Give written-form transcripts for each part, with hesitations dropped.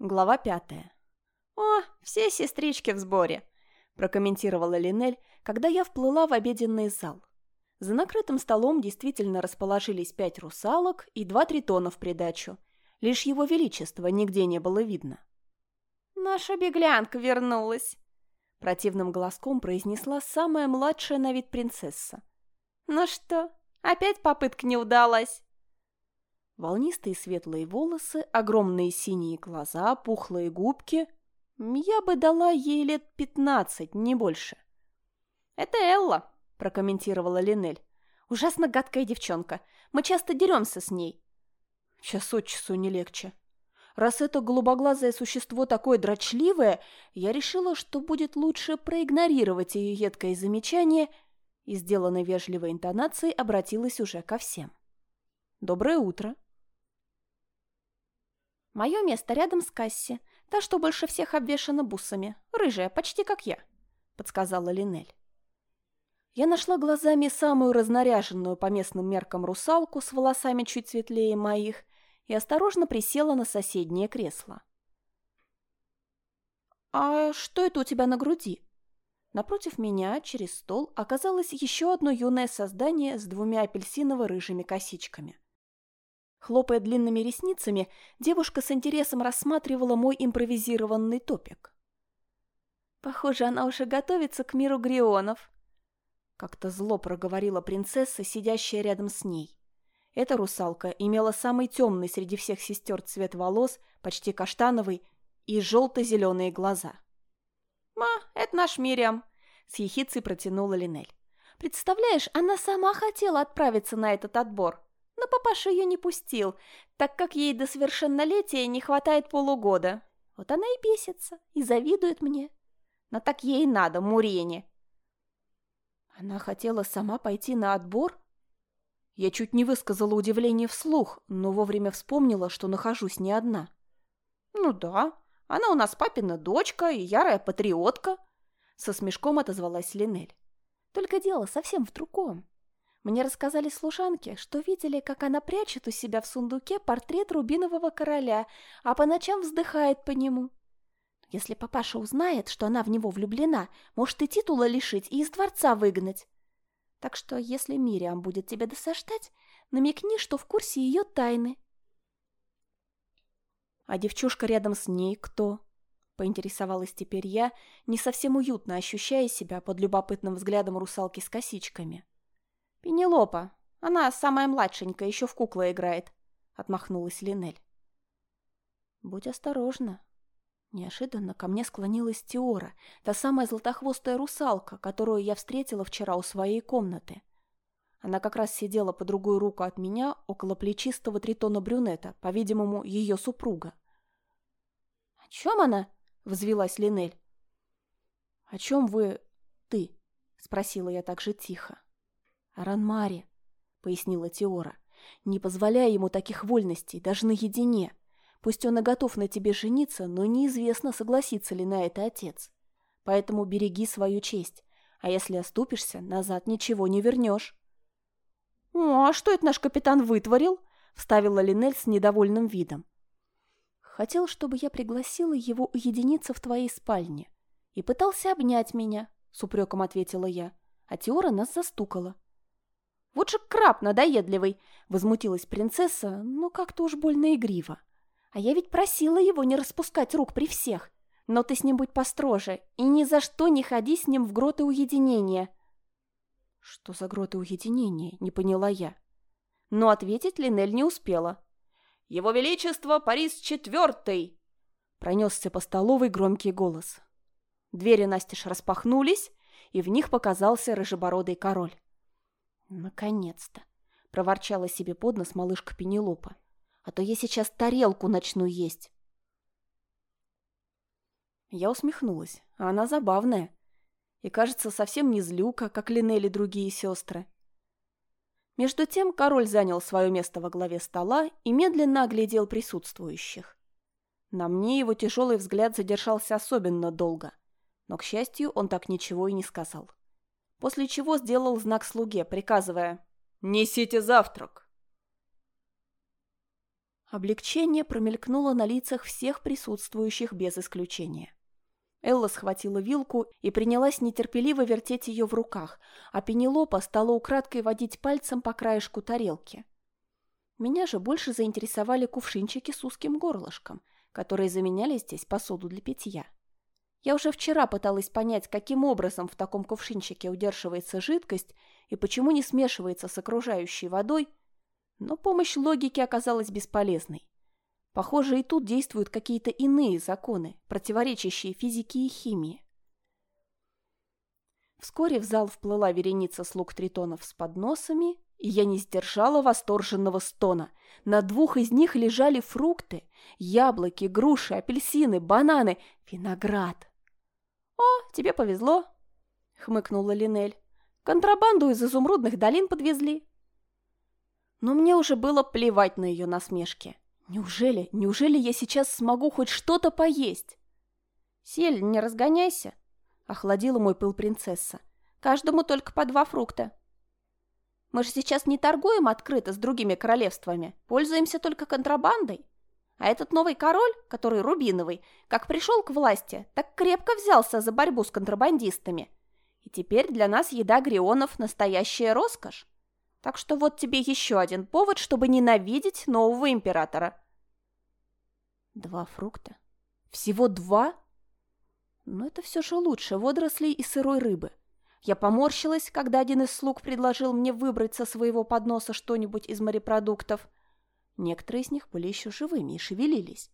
Глава 5. «О, все сестрички в сборе», – прокомментировала Линель, когда я вплыла в обеденный зал. За накрытым столом действительно расположились 5 русалок и 2 тритона в придачу. Лишь его величества нигде не было видно. «Наша беглянка вернулась», – противным голоском произнесла самая младшая на вид принцесса. «Ну что, опять попытка не удалась?» Волнистые светлые волосы, огромные синие глаза, пухлые губки. Я бы дала ей лет 15, не больше. «Это Элла», – прокомментировала Линель. «Ужасно гадкая девчонка. Мы часто деремся с ней». Час от часу не легче. Раз это голубоглазое существо такое дрочливое, я решила, что будет лучше проигнорировать ее едкое замечание, и, сделанной вежливой интонацией, обратилась уже ко всем. «Доброе утро». «Мое место рядом с Касси, та, что больше всех обвешана бусами, рыжая, почти как я», — подсказала Линель. Я нашла глазами самую разнаряженную по местным меркам русалку с волосами чуть светлее моих и осторожно присела на соседнее кресло. «А что это у тебя на груди?» Напротив меня, через стол, оказалось еще одно юное создание с 2 апельсиново-рыжими косичками. Хлопая длинными ресницами, девушка с интересом рассматривала мой импровизированный топик. «Похоже, она уже готовится к миру грионов», — как-то зло проговорила принцесса, сидящая рядом с ней. Эта русалка имела самый темный среди всех сестер цвет волос, почти каштановый, и желто-зеленые глаза. Это наш Мириам», — с ехицей протянула Линель. «Представляешь, она сама хотела отправиться на этот отбор, но папаша ее не пустил, так как ей до совершеннолетия не хватает полугода. Вот она и бесится, и завидует мне. Но так ей надо, Мурене». Она хотела сама пойти на отбор? Я чуть не высказала удивление вслух, но вовремя вспомнила, что нахожусь не одна. «Ну да, она у нас папина дочка и ярая патриотка», — со смешком отозвалась Линель. «Только дело совсем в другом. Мне рассказали служанки, что видели, как она прячет у себя в сундуке портрет рубинового короля, а по ночам вздыхает по нему. Если папаша узнает, что она в него влюблена, может и титула лишить, и из дворца выгнать. Так что, если Мириам будет тебя досаждать, намекни, что в курсе ее тайны». «А девчушка рядом с ней кто?» — поинтересовалась теперь я, не совсем уютно ощущая себя под любопытным взглядом русалки с косичками. «Пенелопа. Она самая младшенькая, еще в куклы играет», — отмахнулась Линель. «Будь осторожна». Неожиданно ко мне склонилась Теора, та самая златохвостая русалка, которую я встретила вчера у своей комнаты. Она как раз сидела по другую руку от меня около плечистого тритона-брюнета, по-видимому, ее супруга. «О чем она?» — взвилась Линель. «О чем ты?» — спросила я так же тихо. «О Ранмаре», — пояснила Теора. «Не позволяй ему таких вольностей, даже наедине. Пусть он и готов на тебе жениться, но неизвестно, согласится ли на это отец. Поэтому береги свою честь, а если оступишься, назад ничего не вернешь». «А что это наш капитан вытворил?» — вставила Линель с недовольным видом. «Хотел, чтобы я пригласила его уединиться в твоей спальне. И пытался обнять меня», — с упреком ответила я. А Теора нас застукала. «Вот же краб надоедливый!» — возмутилась принцесса, но как-то уж больно игриво. «А я ведь просила его не распускать рук при всех. Но ты с ним будь построже и ни за что не ходи с ним в гроты уединения». «Что за гроты уединения?» — не поняла я. Но ответить Линель не успела. «Его Величество Парис IV!» — пронесся по столовой громкий голос. Двери настежь распахнулись, и в них показался рыжебородый король. «Наконец-то!» — проворчала себе под нос малышка Пенелопа. «А то я сейчас тарелку начну есть». Я усмехнулась, а она забавная. И, кажется, совсем не злюка, как Линель и другие сестры. Между тем король занял свое место во главе стола и медленно оглядел присутствующих. На мне его тяжелый взгляд задержался особенно долго, но, к счастью, он так ничего и не сказал. После чего сделал знак слуге, приказывая: «Несите завтрак!» Облегчение промелькнуло на лицах всех присутствующих без исключения. Элла схватила вилку и принялась нетерпеливо вертеть ее в руках, а Пенелопа стала украдкой водить пальцем по краешку тарелки. Меня же больше заинтересовали кувшинчики с узким горлышком, которые заменяли здесь посуду для питья. Я уже вчера пыталась понять, каким образом в таком кувшинчике удерживается жидкость и почему не смешивается с окружающей водой, но помощь логики оказалась бесполезной. Похоже, и тут действуют какие-то иные законы, противоречащие физике и химии. Вскоре в зал вплыла вереница слуг тритонов с подносами, и я не сдержала восторженного стона. На 2 из них лежали фрукты: яблоки, груши, апельсины, бананы, виноград. «О, тебе повезло!» — хмыкнула Линель. «Контрабанду из изумрудных долин подвезли». Но мне уже было плевать на ее насмешки. Неужели я сейчас смогу хоть что-то поесть? «Сель, не разгоняйся!» — охладила мой пыл принцесса. «Каждому только по 2 фрукта. Мы же сейчас не торгуем открыто с другими королевствами, пользуемся только контрабандой. А этот новый король, который рубиновый, как пришел к власти, так крепко взялся за борьбу с контрабандистами. И теперь для нас еда грионов — настоящая роскошь. Так что вот тебе еще один повод, чтобы ненавидеть нового императора». 2 фрукта? Всего 2? Но это все же лучше водорослей и сырой рыбы. Я поморщилась, когда один из слуг предложил мне выбрать со своего подноса что-нибудь из морепродуктов. Некоторые из них были еще живыми и шевелились.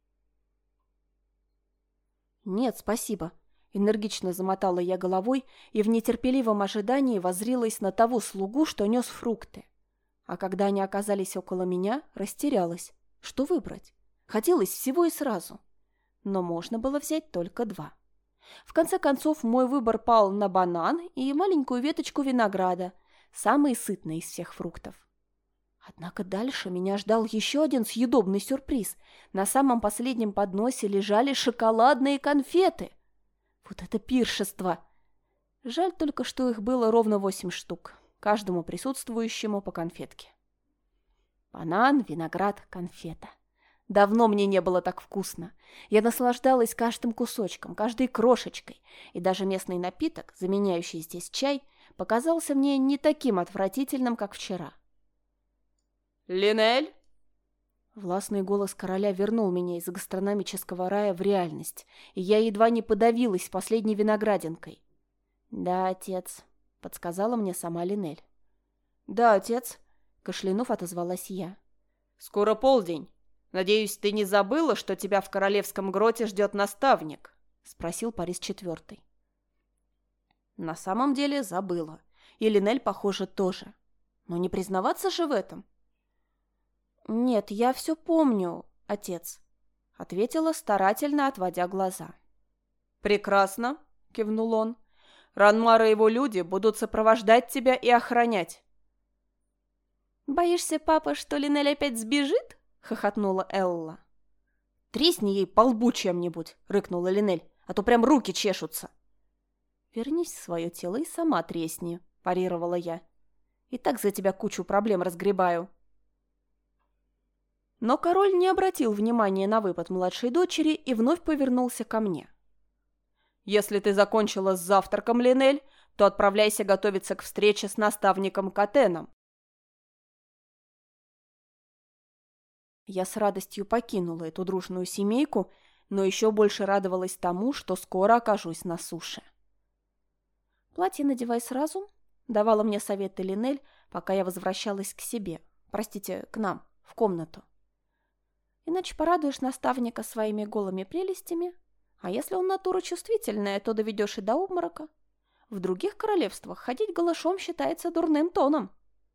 «Нет, спасибо», — энергично замотала я головой и в нетерпеливом ожидании воззрилась на того слугу, что нес фрукты. А когда они оказались около меня, растерялась. Что выбрать? Хотелось всего и сразу. Но можно было взять только 2. В конце концов, мой выбор пал на банан и маленькую веточку винограда, самые сытные из всех фруктов. Однако дальше меня ждал еще один съедобный сюрприз. На самом последнем подносе лежали шоколадные конфеты. Вот это пиршество! Жаль только, что их было ровно 8 штук, каждому присутствующему по конфетке. Банан, виноград, конфета. Давно мне не было так вкусно. Я наслаждалась каждым кусочком, каждой крошечкой, и даже местный напиток, заменяющий здесь чай, показался мне не таким отвратительным, как вчера. «Линель?» Властный голос короля вернул меня из гастрономического рая в реальность, и я едва не подавилась последней виноградинкой. «Да, отец», — подсказала мне сама Линель. «Да, отец», — кашлянув, отозвалась я. «Скоро полдень. Надеюсь, ты не забыла, что тебя в королевском гроте ждет наставник?» — спросил Парис IV. На самом деле забыла. И Линель, похоже, тоже. Но не признаваться же в этом. «Нет, я все помню, отец», — ответила, старательно отводя глаза. «Прекрасно», — кивнул он. «Ранмар и его люди будут сопровождать тебя и охранять». «Боишься, папа, что Линель опять сбежит?» — хохотнула Элла. «Тресни ей по лбу чем-нибудь», — рыкнула Линель, «а то прям руки чешутся». «Вернись в свое тело и сама тресни», — парировала я. «И так за тебя кучу проблем разгребаю». Но король не обратил внимания на выпад младшей дочери и вновь повернулся ко мне. «Если ты закончила с завтраком, Линель, то отправляйся готовиться к встрече с наставником Катеном». Я с радостью покинула эту дружную семейку, но еще больше радовалась тому, что скоро окажусь на суше. «Платье надевай сразу», — давала мне советы Линель, пока я возвращалась к себе, простите, к нам, в комнату. «Иначе порадуешь наставника своими голыми прелестями, а если он натура чувствительная, то доведешь и до обморока. В других королевствах ходить голышом считается дурным тоном».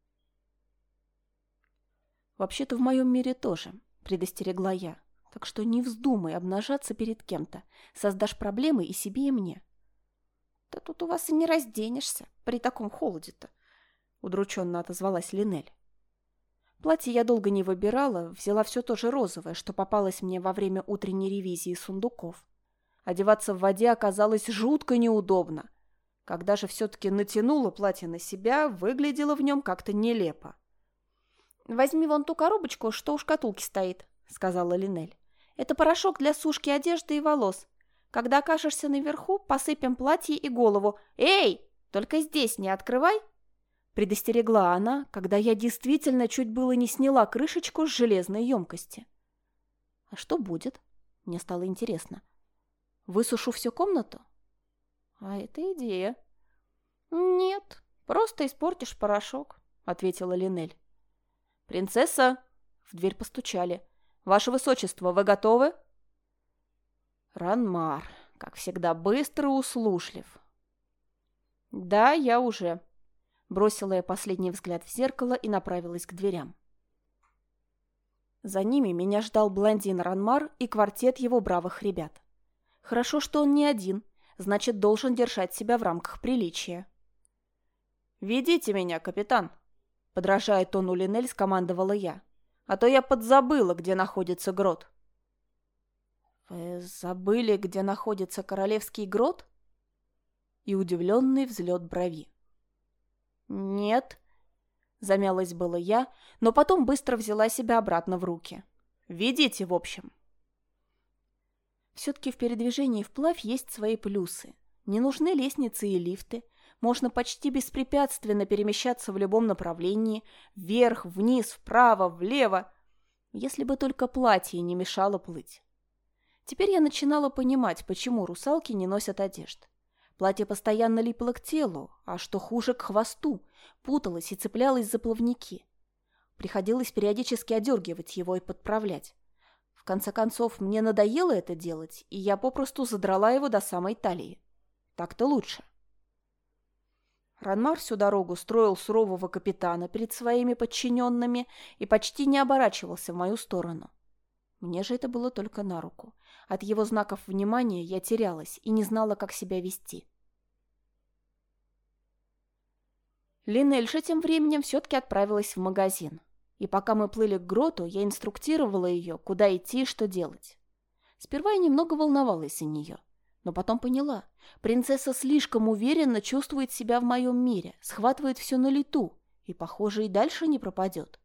«Вообще-то в моем мире тоже», — предостерегла я. «Так что не вздумай обнажаться перед кем-то. Создашь проблемы и себе, и мне». «Да тут у вас и не разденешься при таком холоде-то», — удрученно отозвалась Линель. Платье я долго не выбирала, взяла все то же розовое, что попалось мне во время утренней ревизии сундуков. Одеваться в воде оказалось жутко неудобно. Когда же все-таки натянула платье на себя, выглядело в нем как-то нелепо. «Возьми вон ту коробочку, что у шкатулки стоит», — сказала Линель. «Это порошок для сушки одежды и волос. Когда окажешься наверху, посыпем платье и голову. Эй, только здесь не открывай!» Предостерегла она, когда я действительно чуть было не сняла крышечку с железной емкости. «А что будет?» — мне стало интересно. «Высушу всю комнату?» «А это идея». «Нет, просто испортишь порошок», — ответила Линель. «Принцесса!» — в дверь постучали. «Ваше высочество, вы готовы?» Ранмар, как всегда, быстро и услушлив. «Да, я уже», — бросила я последний взгляд в зеркало и направилась к дверям. За ними меня ждал блондин Ранмар и квартет его бравых ребят. Хорошо, что он не один, значит, должен держать себя в рамках приличия. «Ведите меня, капитан», — подражая тону Линель, скомандовала я. «А то я подзабыла, где находится грот». «Вы забыли, где находится королевский грот?» И удивленный взлет брови. «Нет», — замялась было я, но потом быстро взяла себя обратно в руки. «Ведите, в общем». Все-таки в передвижении вплавь есть свои плюсы. Не нужны лестницы и лифты. Можно почти беспрепятственно перемещаться в любом направлении. Вверх, вниз, вправо, влево. Если бы только платье не мешало плыть. Теперь я начинала понимать, почему русалки не носят одежд. Платье постоянно липло к телу, а что хуже, к хвосту, путалось и цеплялось за плавники. Приходилось периодически одергивать его и подправлять. В конце концов, мне надоело это делать, и я попросту задрала его до самой талии. Так-то лучше. Ранмар всю дорогу строил сурового капитана перед своими подчиненными и почти не оборачивался в мою сторону. Мне же это было только на руку. От его знаков внимания я терялась и не знала, как себя вести. Линель же тем временем все-таки отправилась в магазин. И пока мы плыли к гроту, я инструктировала ее, куда идти и что делать. Сперва я немного волновалась за нее, но потом поняла. Принцесса слишком уверенно чувствует себя в моем мире, схватывает все на лету и, похоже, и дальше не пропадет.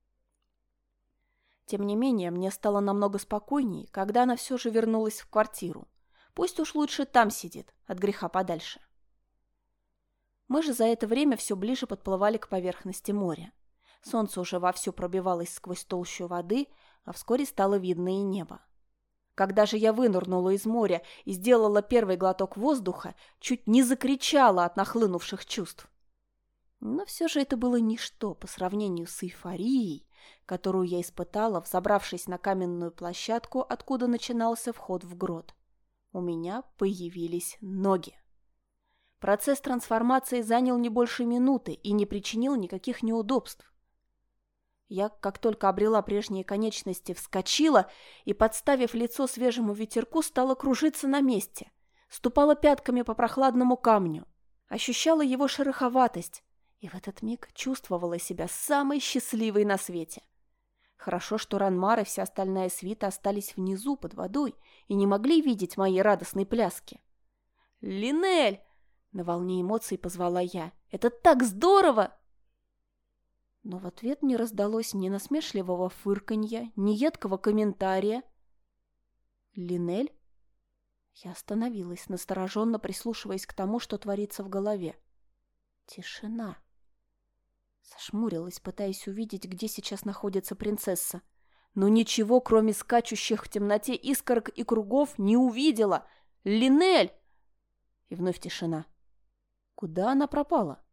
Тем не менее, мне стало намного спокойней, когда она все же вернулась в квартиру. Пусть уж лучше там сидит, от греха подальше. Мы же за это время все ближе подплывали к поверхности моря. Солнце уже вовсю пробивалось сквозь толщу воды, а вскоре стало видно и небо. Когда же я вынырнула из моря и сделала первый глоток воздуха, чуть не закричала от нахлынувших чувств. Но все же это было ничто по сравнению с эйфорией, которую я испытала, взобравшись на каменную площадку, откуда начинался вход в грот. У меня появились ноги. Процесс трансформации занял не больше минуты и не причинил никаких неудобств. Я, как только обрела прежние конечности, вскочила и, подставив лицо свежему ветерку, стала кружиться на месте, ступала пятками по прохладному камню, ощущала его шероховатость и в этот миг чувствовала себя самой счастливой на свете. Хорошо, что Ранмар и вся остальная свита остались внизу под водой и не могли видеть моей радостной пляски. «Линель!» — на волне эмоций позвала я. «Это так здорово!» Но в ответ не раздалось ни насмешливого фырканья, ни едкого комментария. «Линель?» Я остановилась, настороженно прислушиваясь к тому, что творится в голове. Тишина. Зашмурилась, пытаясь увидеть, где сейчас находится принцесса. Но ничего, кроме скачущих в темноте искорок и кругов, не увидела. «Линель!» И вновь тишина. Куда она пропала?